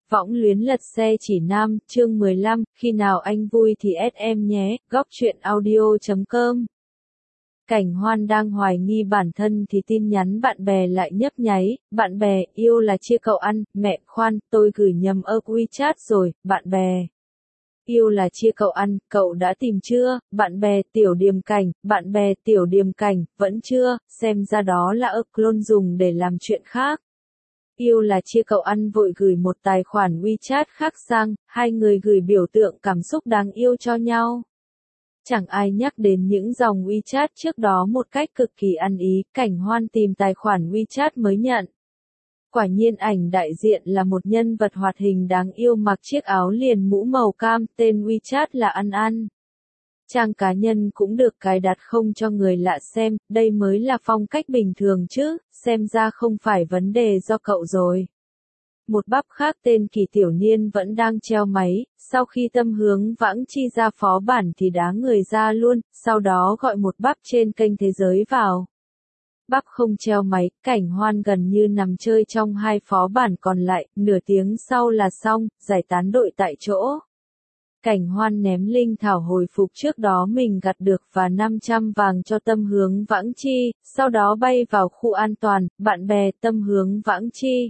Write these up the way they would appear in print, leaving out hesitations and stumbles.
Võng luyến lật xe chỉ nam, chương 15, khi nào anh vui thì ét em nhé, góc truyện audio.com. Cảnh Hoan đang hoài nghi bản thân thì tin nhắn bạn bè lại nhấp nháy, bạn bè, yêu là chia cậu ăn, mẹ, khoan, tôi gửi nhầm ở WeChat rồi, bạn bè. Yêu là chia cậu ăn, cậu đã tìm chưa, bạn bè, tiểu điềm cảnh, bạn bè, tiểu điềm cảnh, vẫn chưa, xem ra đó là clone dùng để làm chuyện khác. Yêu là chia cậu ăn vội gửi một tài khoản WeChat khác sang, hai người gửi biểu tượng cảm xúc đáng yêu cho nhau. Chẳng ai nhắc đến những dòng WeChat trước đó một cách cực kỳ ăn ý, Cảnh Hoan tìm tài khoản WeChat mới nhận. Quả nhiên ảnh đại diện là một nhân vật hoạt hình đáng yêu mặc chiếc áo liền mũ màu cam, tên WeChat là Ăn Ăn. Trang cá nhân cũng được cài đặt không cho người lạ xem, đây mới là phong cách bình thường chứ, xem ra không phải vấn đề do cậu rồi. Một bắp khác tên Kỳ Tiểu Niên vẫn đang treo máy, sau khi Tâm Hướng Vãng Chi ra phó bản thì đá người ra luôn, sau đó gọi một bắp trên kênh Thế Giới vào. Bắp không treo máy, Cảnh Hoan gần như nằm chơi trong hai phó bản còn lại, nửa tiếng sau là xong, giải tán đội tại chỗ. Cảnh Hoan ném linh thảo hồi phục trước đó mình gặt được và 500 vàng cho Tâm Hướng Vãng Chi, sau đó bay vào khu an toàn, bạn bè Tâm Hướng Vãng Chi.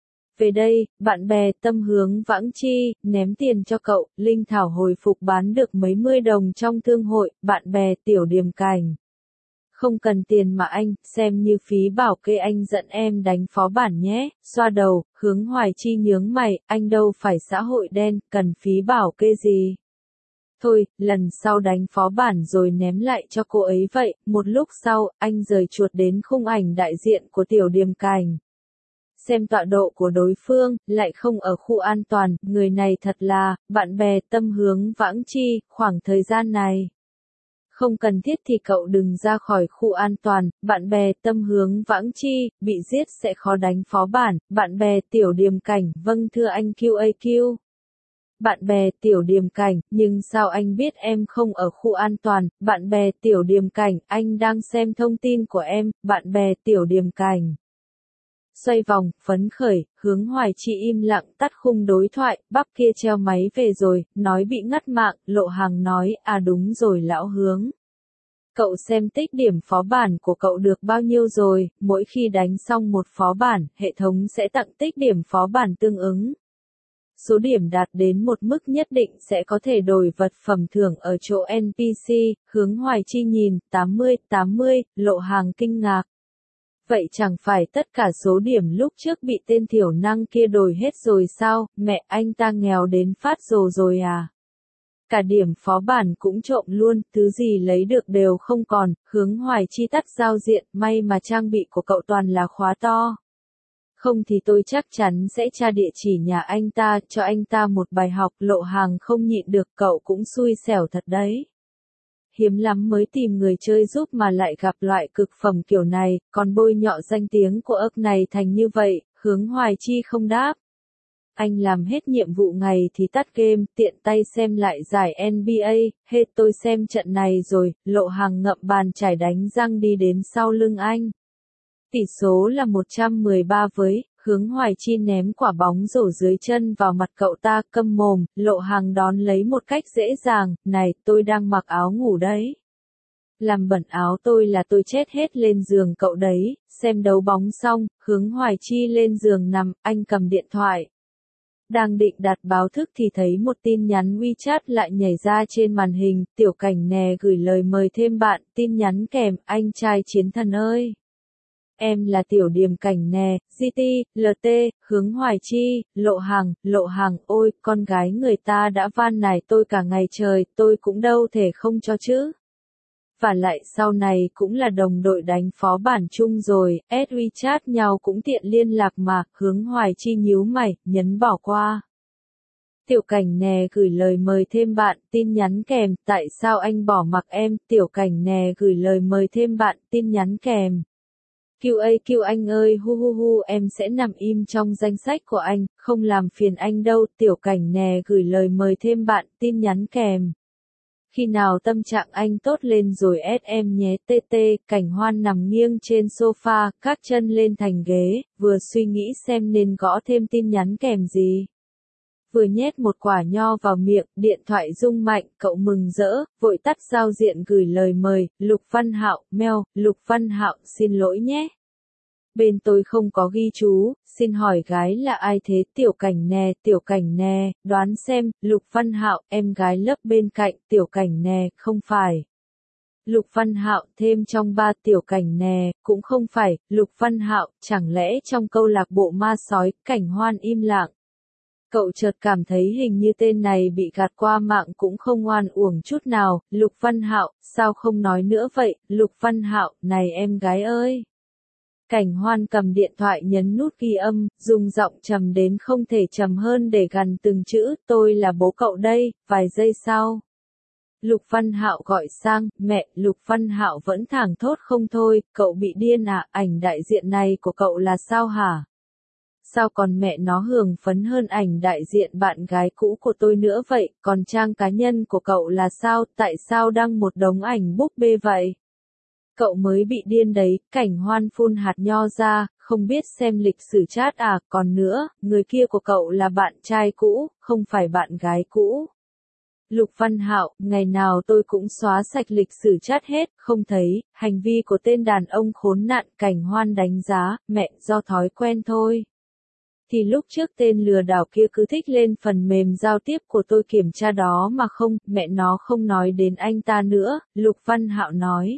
Về đây, bạn bè Tâm Hướng Vãng Chi, ném tiền cho cậu, linh thảo hồi phục bán được mấy mươi đồng trong thương hội, bạn bè tiểu điềm cảnh. Không cần tiền mà anh, xem như phí bảo kê anh dẫn em đánh phó bản nhé, xoa đầu, Hướng Hoài Chi nhướng mày, anh đâu phải xã hội đen, cần phí bảo kê gì. Thôi, lần sau đánh phó bản rồi ném lại cho cô ấy vậy, một lúc sau, anh rời chuột đến khung ảnh đại diện của tiểu điềm cảnh. Xem tọa độ của đối phương, lại không ở khu an toàn, người này thật là, bạn bè Tâm Hướng Vãng Chi, khoảng thời gian này. Không cần thiết thì cậu đừng ra khỏi khu an toàn, bạn bè Tâm Hướng Vãng Chi, bị giết sẽ khó đánh phó bản, bạn bè tiểu điềm cảnh, vâng thưa anh QAQ. Bạn bè tiểu điềm cảnh, nhưng sao anh biết em không ở khu an toàn, bạn bè tiểu điềm cảnh, anh đang xem thông tin của em, bạn bè tiểu điềm cảnh. Xoay vòng, phấn khởi, Hướng Hoài Chi im lặng tắt khung đối thoại, bắp kia treo máy về rồi, nói bị ngắt mạng, Lộ Hằng nói, à đúng rồi lão Hướng. Cậu xem tích điểm phó bản của cậu được bao nhiêu rồi, mỗi khi đánh xong một phó bản, hệ thống sẽ tặng tích điểm phó bản tương ứng. Số điểm đạt đến một mức nhất định sẽ có thể đổi vật phẩm thưởng ở chỗ NPC, Hướng Hoài Chi nhìn, 80, Lộ Hằng kinh ngạc. Vậy chẳng phải tất cả số điểm lúc trước bị tên thiểu năng kia đổi hết rồi sao, mẹ anh ta nghèo đến phát rồ rồi à? Cả điểm phó bản cũng trộm luôn, thứ gì lấy được đều không còn, Hướng Hoài Chi tắt giao diện, may mà trang bị của cậu toàn là khóa to. Không thì tôi chắc chắn sẽ tra địa chỉ nhà anh ta, cho anh ta một bài học, Lộ Hằng không nhịn được, cậu cũng xui xẻo thật đấy. Hiếm lắm mới tìm người chơi giúp mà lại gặp loại cực phẩm kiểu này, còn bôi nhọ danh tiếng của ức này thành như vậy, Hướng Hoài Chi không đáp. Anh làm hết nhiệm vụ ngày thì tắt game, tiện tay xem lại giải NBA, hết tôi xem trận này rồi, Lộ Hằng ngậm bàn chải đánh răng đi đến sau lưng anh. Tỷ số là 113 với, Hướng Hoài Chi ném quả bóng rổ dưới chân vào mặt cậu ta, câm mồm, Lộ Hằng đón lấy một cách dễ dàng, này, tôi đang mặc áo ngủ đấy. Làm bẩn áo tôi là tôi chết hết lên giường cậu đấy, xem đấu bóng xong, Hướng Hoài Chi lên giường nằm, anh cầm điện thoại. Đang định đặt báo thức thì thấy một tin nhắn WeChat lại nhảy ra trên màn hình, Tiểu Cảnh nè gửi lời mời thêm bạn, tin nhắn kèm, anh trai chiến thần ơi. Em là Tiểu Điềm Cảnh nè, GT, LT, Hướng Hoài Chi, Lộ Hằng, ôi, con gái người ta đã van nài tôi cả ngày trời, tôi cũng đâu thể không cho chứ. Và lại sau này cũng là đồng đội đánh phó bản chung rồi, add WeChat nhau cũng tiện liên lạc mà, Hướng Hoài Chi nhíu mày, nhấn bỏ qua. Tiểu Cảnh nè gửi lời mời thêm bạn, tin nhắn kèm, tại sao anh bỏ mặc em, Tiểu Cảnh nè gửi lời mời thêm bạn, tin nhắn kèm. QAQ anh ơi hu em sẽ nằm im trong danh sách của anh, không làm phiền anh đâu, Tiểu Cảnh nè gửi lời mời thêm bạn, tin nhắn kèm. Khi nào tâm trạng anh tốt lên rồi ép em nhé TT, Cảnh Hoan nằm nghiêng trên sofa, các chân lên thành ghế, vừa suy nghĩ xem nên gõ thêm tin nhắn kèm gì. vừa nhét một quả nho vào miệng, điện thoại rung mạnh, cậu mừng rỡ, vội tắt giao diện gửi lời mời, Lục Văn Hạo, mail, Lục Văn Hạo, xin lỗi nhé. Bên tôi không có ghi chú, xin hỏi gái là ai thế? Tiểu Cảnh nè, đoán xem, Lục Văn Hạo, em gái lớp bên cạnh, Tiểu Cảnh nè, không phải. Lục Văn Hạo thêm trong ba Tiểu Cảnh nè, cũng không phải, Lục Văn Hạo, chẳng lẽ trong câu lạc bộ ma sói, Cảnh Hoan im lặng. Cậu chợt cảm thấy hình như tên này bị gạt qua mạng cũng không oan uổng chút nào, Lục Văn Hạo, sao không nói nữa vậy, Lục Văn Hạo, này em gái ơi. Cảnh Hoan cầm điện thoại nhấn nút ghi âm, dùng giọng trầm đến không thể trầm hơn để gằn từng chữ, tôi là bố cậu đây, vài giây sau. Lục Văn Hạo gọi sang, mẹ, Lục Văn Hạo vẫn thảng thốt không thôi, cậu bị điên à, ảnh đại diện này của cậu là sao hả? Sao còn mẹ nó hưởng phấn hơn ảnh đại diện bạn gái cũ của tôi nữa vậy, còn trang cá nhân của cậu là sao, tại sao đăng một đống ảnh búp bê vậy? Cậu mới bị điên đấy, Cảnh Hoan phun hạt nho ra, không biết xem lịch sử chat à, còn nữa, người kia của cậu là bạn trai cũ, không phải bạn gái cũ. Lục Văn Hạo, ngày nào tôi cũng xóa sạch lịch sử chat hết, không thấy, hành vi của tên đàn ông khốn nạn. Cảnh Hoan đánh giá, mẹ, do thói quen thôi. Thì lúc trước tên lừa đảo kia cứ thích lên phần mềm giao tiếp của tôi kiểm tra đó mà không, mẹ nó không nói đến anh ta nữa, Lục Văn Hạo nói.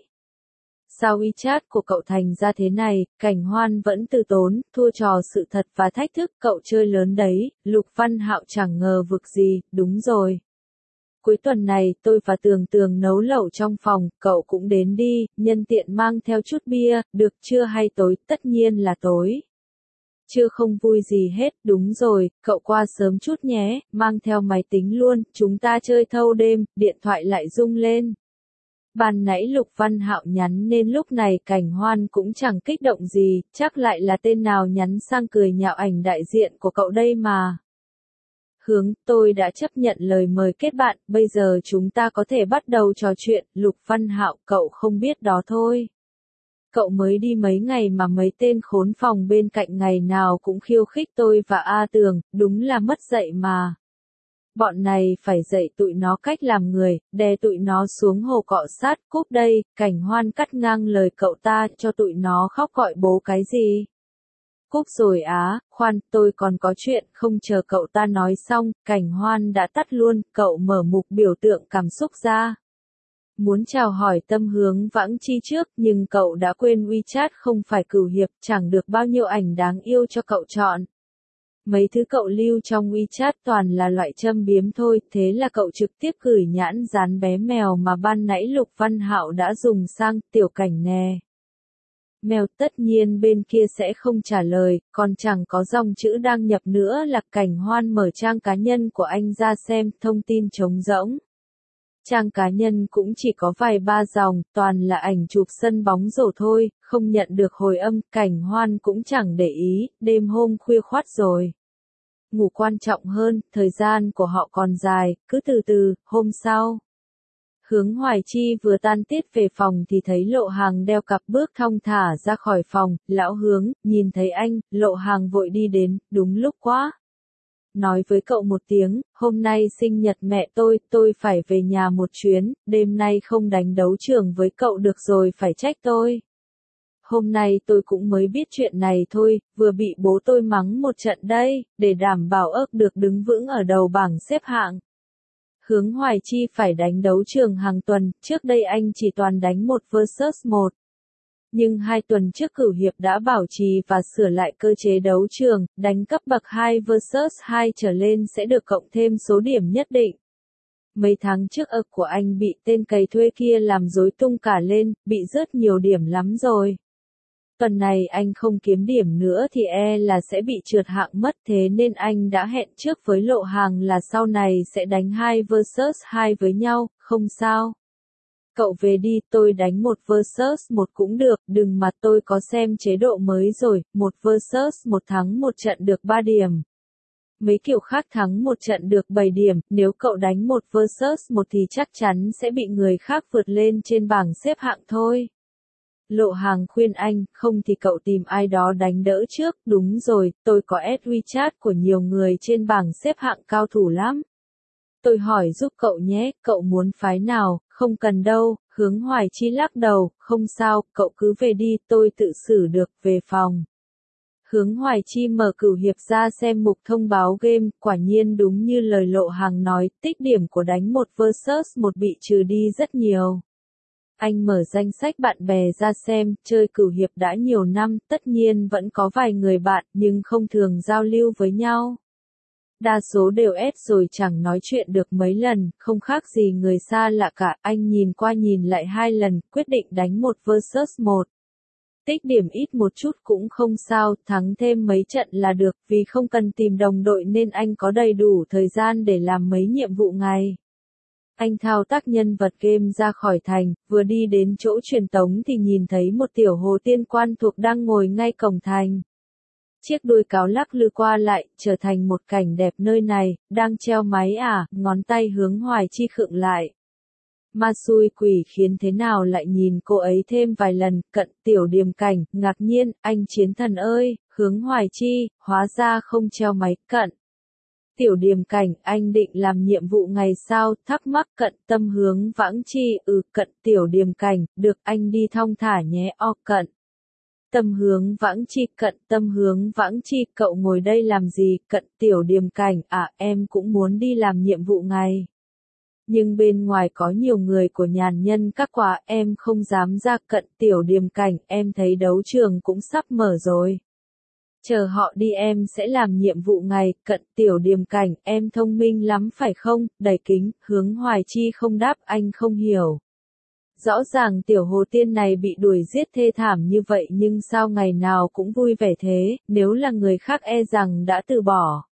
Sao WeChat của cậu thành ra thế này, Cảnh Hoan vẫn từ tốn, thua trò sự thật và thách thức, cậu chơi lớn đấy, Lục Văn Hạo chẳng ngờ vực gì, đúng rồi. Cuối tuần này, tôi và Tường nấu lẩu trong phòng, cậu cũng đến đi, nhân tiện mang theo chút bia, được chưa hay tối, tất nhiên là tối. Chưa không vui gì hết, đúng rồi, cậu qua sớm chút nhé, mang theo máy tính luôn, chúng ta chơi thâu đêm, điện thoại lại rung lên. Ban nãy Lục Văn Hạo nhắn nên lúc này Cảnh Hoan cũng chẳng kích động gì, chắc lại là tên nào nhắn sang cười nhạo ảnh đại diện của cậu đây mà. Hướng, tôi đã chấp nhận lời mời kết bạn, bây giờ chúng ta có thể bắt đầu trò chuyện, Lục Văn Hạo, cậu không biết đó thôi. Cậu mới đi mấy ngày mà mấy tên khốn phòng bên cạnh ngày nào cũng khiêu khích tôi và A Tường, đúng là mất dạy mà. Bọn này phải dạy tụi nó cách làm người, đè tụi nó xuống hồ cọ sát, cúp đây, Cảnh Hoan cắt ngang lời cậu ta, cho tụi nó khóc gọi bố cái gì. Cúp rồi á, khoan, tôi còn có chuyện, không chờ cậu ta nói xong, Cảnh Hoan đã tắt luôn, cậu mở mục biểu tượng cảm xúc ra. Muốn chào hỏi Tâm Hướng Vãng Chi trước, nhưng cậu đã quên WeChat không phải cửu hiệp, chẳng được bao nhiêu ảnh đáng yêu cho cậu chọn. Mấy thứ cậu lưu trong WeChat toàn là loại châm biếm thôi, thế là cậu trực tiếp gửi nhãn dán bé mèo mà ban nãy Lục Văn Hạo đã dùng sang, Tiểu Cảnh nè. Mèo tất nhiên bên kia sẽ không trả lời, còn chẳng có dòng chữ đăng nhập nữa là Cảnh Hoan mở trang cá nhân của anh ra xem, thông tin trống rỗng. Trang cá nhân cũng chỉ có vài ba dòng, toàn là ảnh chụp sân bóng rổ thôi, không nhận được hồi âm, Cảnh Hoan cũng chẳng để ý, đêm hôm khuya khoắt rồi. Ngủ quan trọng hơn, thời gian của họ còn dài, cứ từ từ, hôm sau. Hướng Hoài Chi vừa tan tiết về phòng thì thấy Lộ Hàng đeo cặp bước thong thả ra khỏi phòng, lão Hướng, nhìn thấy anh, Lộ Hàng vội đi đến, đúng lúc quá. Nói với cậu một tiếng, hôm nay sinh nhật mẹ tôi phải về nhà một chuyến, đêm nay không đánh đấu trường với cậu được rồi phải trách tôi. Hôm nay tôi cũng mới biết chuyện này thôi, vừa bị bố tôi mắng một trận đây, để đảm bảo ớt được đứng vững ở đầu bảng xếp hạng. Hướng Hoài Chi phải đánh đấu trường hàng tuần, trước đây anh chỉ toàn đánh 1 vs 1. Nhưng 2 tuần trước cửu hiệp đã bảo trì và sửa lại cơ chế đấu trường, đánh cấp bậc 2 vs 2 trở lên sẽ được cộng thêm số điểm nhất định. Mấy tháng trước ớt của anh bị tên cày thuê kia làm rối tung cả lên, bị rớt nhiều điểm lắm rồi. Tuần này anh không kiếm điểm nữa thì là sẽ bị trượt hạng mất, thế nên anh đã hẹn trước với Lộ Hàng là sau này sẽ đánh 2 vs 2 với nhau, không sao. Cậu về đi, tôi đánh 1 vs 1 cũng được, đừng mà tôi có xem chế độ mới rồi, 1 vs 1 thắng một trận được 3 điểm. Mấy kiểu khác thắng một trận được 7 điểm, nếu cậu đánh 1 vs 1 thì chắc chắn sẽ bị người khác vượt lên trên bảng xếp hạng thôi. Lộ Hàng khuyên anh, không thì cậu tìm ai đó đánh đỡ trước, đúng rồi, tôi có add WeChat của nhiều người trên bảng xếp hạng cao thủ lắm. Tôi hỏi giúp cậu nhé, cậu muốn phái nào, không cần đâu, Hướng Hoài Chi lắc đầu, không sao, cậu cứ về đi, tôi tự xử được, về phòng. Hướng Hoài Chi mở cửu hiệp ra xem mục thông báo game, quả nhiên đúng như lời Lộ Hàng nói, tích điểm của đánh 1 vs 1 bị trừ đi rất nhiều. Anh mở danh sách bạn bè ra xem, chơi cửu hiệp đã nhiều năm, tất nhiên vẫn có vài người bạn, nhưng không thường giao lưu với nhau. Đa số đều ép rồi chẳng nói chuyện được mấy lần, không khác gì người xa lạ cả, anh nhìn qua nhìn lại 2 lần, quyết định đánh 1 vs 1. Tích điểm ít một chút cũng không sao, thắng thêm mấy trận là được, vì không cần tìm đồng đội nên anh có đầy đủ thời gian để làm mấy nhiệm vụ ngày. Anh thao tác nhân vật game ra khỏi thành, vừa đi đến chỗ truyền tống thì nhìn thấy một tiểu hồ tiên quan thuộc đang ngồi ngay cổng thành. Chiếc đuôi cáo lắc lư qua lại, trở thành một cảnh đẹp nơi này, đang treo máy à, ngón tay Hướng Hoài Chi khựng lại. Ma xui quỷ khiến thế nào lại nhìn cô ấy thêm vài lần, cận tiểu điềm cảnh, ngạc nhiên, anh chiến thần ơi, Hướng Hoài Chi, hóa ra không treo máy, cận. Tiểu điềm cảnh, anh định làm nhiệm vụ ngày sao, thắc mắc cận tâm Hướng Vãng Chi, cận tiểu điềm cảnh, được anh đi thong thả nhé, cận. Tâm Hướng Vãng Chi, cận tâm Hướng Vãng Chi, cậu ngồi đây làm gì, cận tiểu điềm cảnh, em cũng muốn đi làm nhiệm vụ ngày. Nhưng bên ngoài có nhiều người của nhàn nhân các quả, em không dám ra, cận tiểu điềm cảnh, em thấy đấu trường cũng sắp mở rồi. Chờ họ đi em sẽ làm nhiệm vụ ngày, cận tiểu điềm cảnh, em thông minh lắm phải không, đầy kính, Hướng Hoài Chi không đáp, anh không hiểu. Rõ ràng tiểu hồ tiên này bị đuổi giết thê thảm như vậy nhưng sao ngày nào cũng vui vẻ thế, nếu là người khác e rằng đã từ bỏ.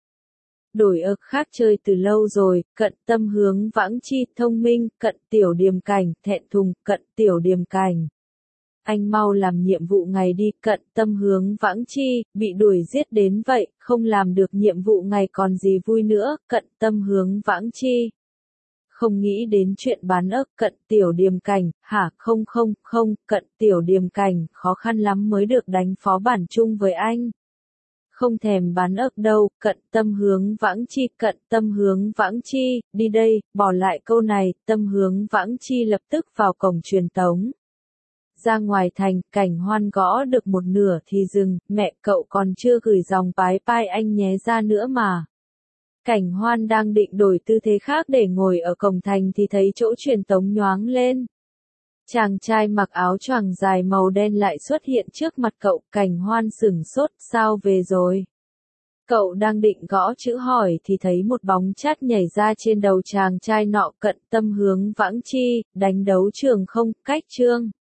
Đổi khác chơi từ lâu rồi, cận tâm Hướng Vãng Chi, thông minh, cận tiểu điềm cảnh, thẹn thùng, cận tiểu điềm cảnh. Anh mau làm nhiệm vụ ngày đi, cận tâm Hướng Vãng Chi, bị đuổi giết đến vậy, không làm được nhiệm vụ ngày còn gì vui nữa, cận tâm Hướng Vãng Chi. Không nghĩ đến chuyện bán ớt, cận tiểu điềm cảnh, hả, không, cận tiểu điềm cảnh, khó khăn lắm mới được đánh phó bản chung với anh. Không thèm bán ớt đâu, cận tâm Hướng Vãng Chi, cận tâm Hướng Vãng Chi, đi đây, bỏ lại câu này, tâm Hướng Vãng Chi lập tức vào cổng truyền tống. Ra ngoài thành, Cảnh Hoan gõ được một nửa thì dừng, mẹ cậu còn chưa gửi dòng bái pai anh nhé ra nữa mà. Cảnh Hoan đang định đổi tư thế khác để ngồi ở cổng thành thì thấy chỗ truyền tống nhoáng lên. Chàng trai mặc áo choàng dài màu đen lại xuất hiện trước mặt cậu, Cảnh Hoan sửng sốt, sao về rồi? Cậu đang định gõ chữ hỏi thì thấy một bóng chát nhảy ra trên đầu chàng trai nọ, cận tâm Hướng Vãng Chi, đánh đấu trường không, cách chương.